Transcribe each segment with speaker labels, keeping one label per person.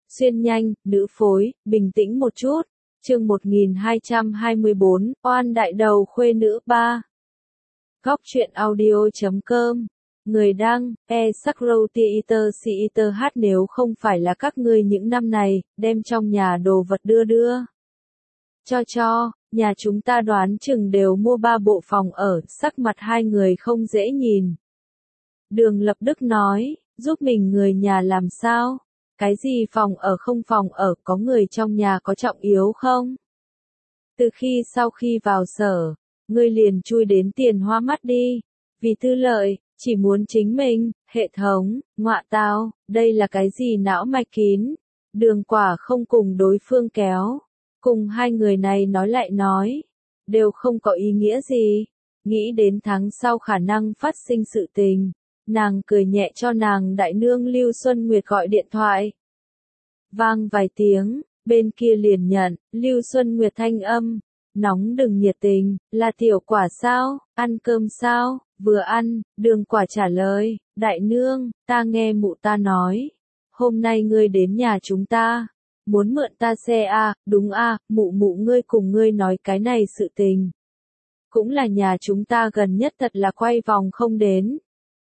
Speaker 1: Xuyên nhanh, nữ phối, bình tĩnh một chút. Chương 1224, oan đại đầu khuê nữ 3. Góc truyện audio.com. Người đăng, e-sakrotiiter nếu không phải là các ngươi những năm này, đem trong nhà đồ vật đưa. Cho, nhà chúng ta đoán chừng đều mua 3 bộ phòng ở, sắc mặt hai người không dễ nhìn. Đường Lập Đức nói, giúp mình người nhà làm sao? Cái gì phòng ở không phòng ở, có người trong nhà có trọng yếu không? Từ khi sau khi vào sở, ngươi liền chui đến tiền hoa mắt đi, vì tư lợi, chỉ muốn chính mình, hệ thống, ngọa tao, đây là cái gì não mạch kín, Đường Quả không cùng đối phương kéo, cùng hai người này nói lại nói, đều không có ý nghĩa gì, nghĩ đến tháng sau khả năng phát sinh sự tình, nàng cười nhẹ cho nàng đại nương Lưu Xuân Nguyệt gọi điện thoại. Vang vài tiếng, bên kia liền nhận, Lưu Xuân Nguyệt thanh âm, nóng đừng nhiệt tình, là Tiểu Quả sao, ăn cơm sao, vừa ăn, Đường Quả trả lời, đại nương, ta nghe mụ ta nói, hôm nay ngươi đến nhà chúng ta, muốn mượn ta xe à, đúng à, mụ ngươi cùng ngươi nói cái này sự tình. Cũng là nhà chúng ta gần nhất thật là quay vòng không đến.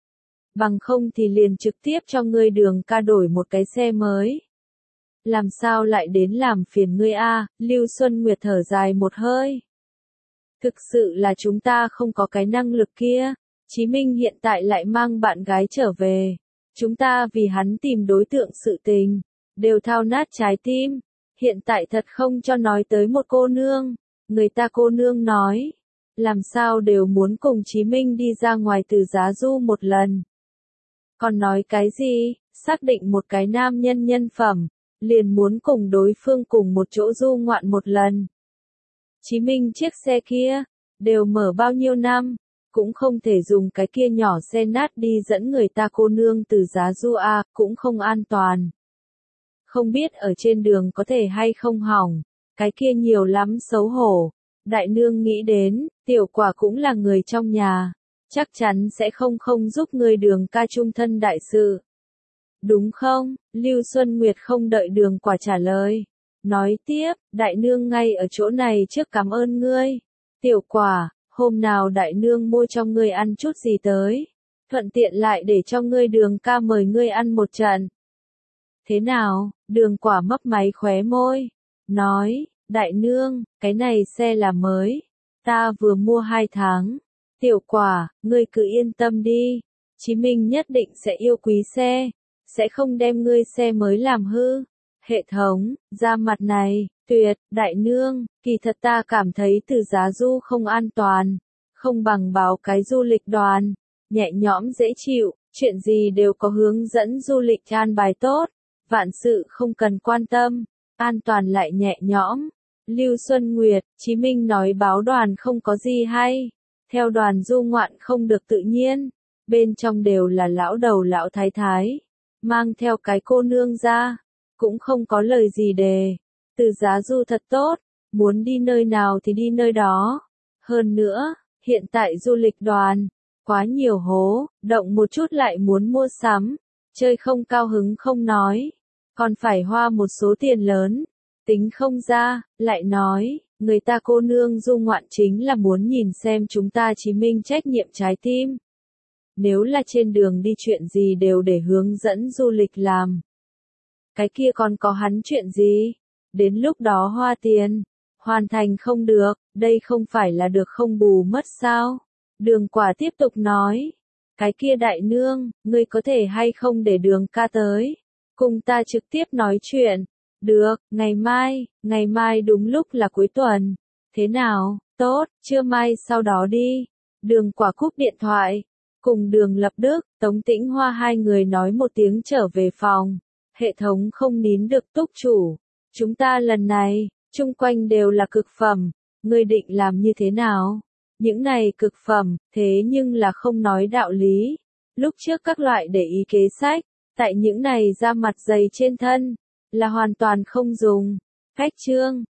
Speaker 1: Bằng không thì liền trực tiếp cho ngươi Đường ca đổi một cái xe mới. Làm sao lại đến làm phiền ngươi a? Lưu Xuân Nguyệt thở dài một hơi. Thực sự là chúng ta không có cái năng lực kia. Chí Minh hiện tại lại mang bạn gái trở về. Chúng ta vì hắn tìm đối tượng sự tình, đều thao nát trái tim. Hiện tại thật không cho nói tới một cô nương. Người ta cô nương nói, làm sao đều muốn cùng Chí Minh đi ra ngoài từ Giá Du một lần. Còn nói cái gì, xác định một cái nam nhân nhân phẩm, liền muốn cùng đối phương cùng một chỗ du ngoạn một lần. Chí Minh chiếc xe kia, đều mở bao nhiêu năm, cũng không thể dùng cái kia nhỏ xe nát đi dẫn người ta cô nương từ Giá Du a, cũng không an toàn. Không biết ở trên đường có thể hay không hỏng, cái kia nhiều lắm xấu hổ. Đại nương nghĩ đến, Tiểu Quả cũng là người trong nhà, chắc chắn sẽ không giúp người Đường ca chung thân đại sự. Đúng không? Lưu Xuân Nguyệt không đợi Đường Quả trả lời. Nói tiếp, đại nương ngay ở chỗ này trước cảm ơn ngươi. Tiểu Quả, hôm nào đại nương mua cho ngươi ăn chút gì tới. Thuận tiện lại để cho ngươi Đường ca mời ngươi ăn một trận. Thế nào? Đường Quả mấp máy khóe môi. Nói, đại nương, cái này xe là mới. Ta vừa mua 2 tháng. Tiểu Quả, ngươi cứ yên tâm đi. Chí Minh nhất định sẽ yêu quý xe. Sẽ không đem ngươi xe mới làm hư. Hệ thống, ra mặt này, tuyệt, đại nương, kỳ thật ta cảm thấy từ Giá Du không an toàn. Không bằng báo cái du lịch đoàn. Nhẹ nhõm dễ chịu, chuyện gì đều có hướng dẫn du lịch an bài tốt. Vạn sự không cần quan tâm, an toàn lại nhẹ nhõm. Lưu Xuân Nguyệt, Chí Minh nói báo đoàn không có gì hay. Theo đoàn du ngoạn không được tự nhiên. Bên trong đều là lão đầu lão thái thái. Mang theo cái cô nương ra. Cũng không có lời gì đề. Từ Giá Du thật tốt. Muốn đi nơi nào thì đi nơi đó. Hơn nữa, hiện tại du lịch đoàn. Quá nhiều hố, động một chút lại muốn mua sắm. Chơi không cao hứng không nói. Còn phải hoa một số tiền lớn. Tính không ra, lại nói, người ta cô nương du ngoạn chính là muốn nhìn xem chúng ta Chí Minh trách nhiệm trái tim. Nếu là trên đường đi chuyện gì đều để hướng dẫn du lịch làm. Cái kia còn có hắn chuyện gì? Đến lúc đó hoa tiền, hoàn thành không được, đây không phải là được không bù mất sao? Đường Quả tiếp tục nói, cái kia đại nương, ngươi có thể hay không để Đường ca tới, cùng ta trực tiếp nói chuyện. Được, ngày mai đúng lúc là cuối tuần. Thế nào, tốt, trưa mai sau đó đi. Đường Quả cúp điện thoại. Cùng Đường Lập Đức, Tống Tĩnh Hoa hai người nói một tiếng trở về phòng. Hệ thống không nín được túc chủ. Chúng ta lần này, chung quanh đều là cực phẩm. Ngươi định làm như thế nào? Những này cực phẩm, thế nhưng là không nói đạo lý. Lúc trước các loại để ý kế sách, tại những này ra mặt dày trên thân, là hoàn toàn không dùng. Cách chương,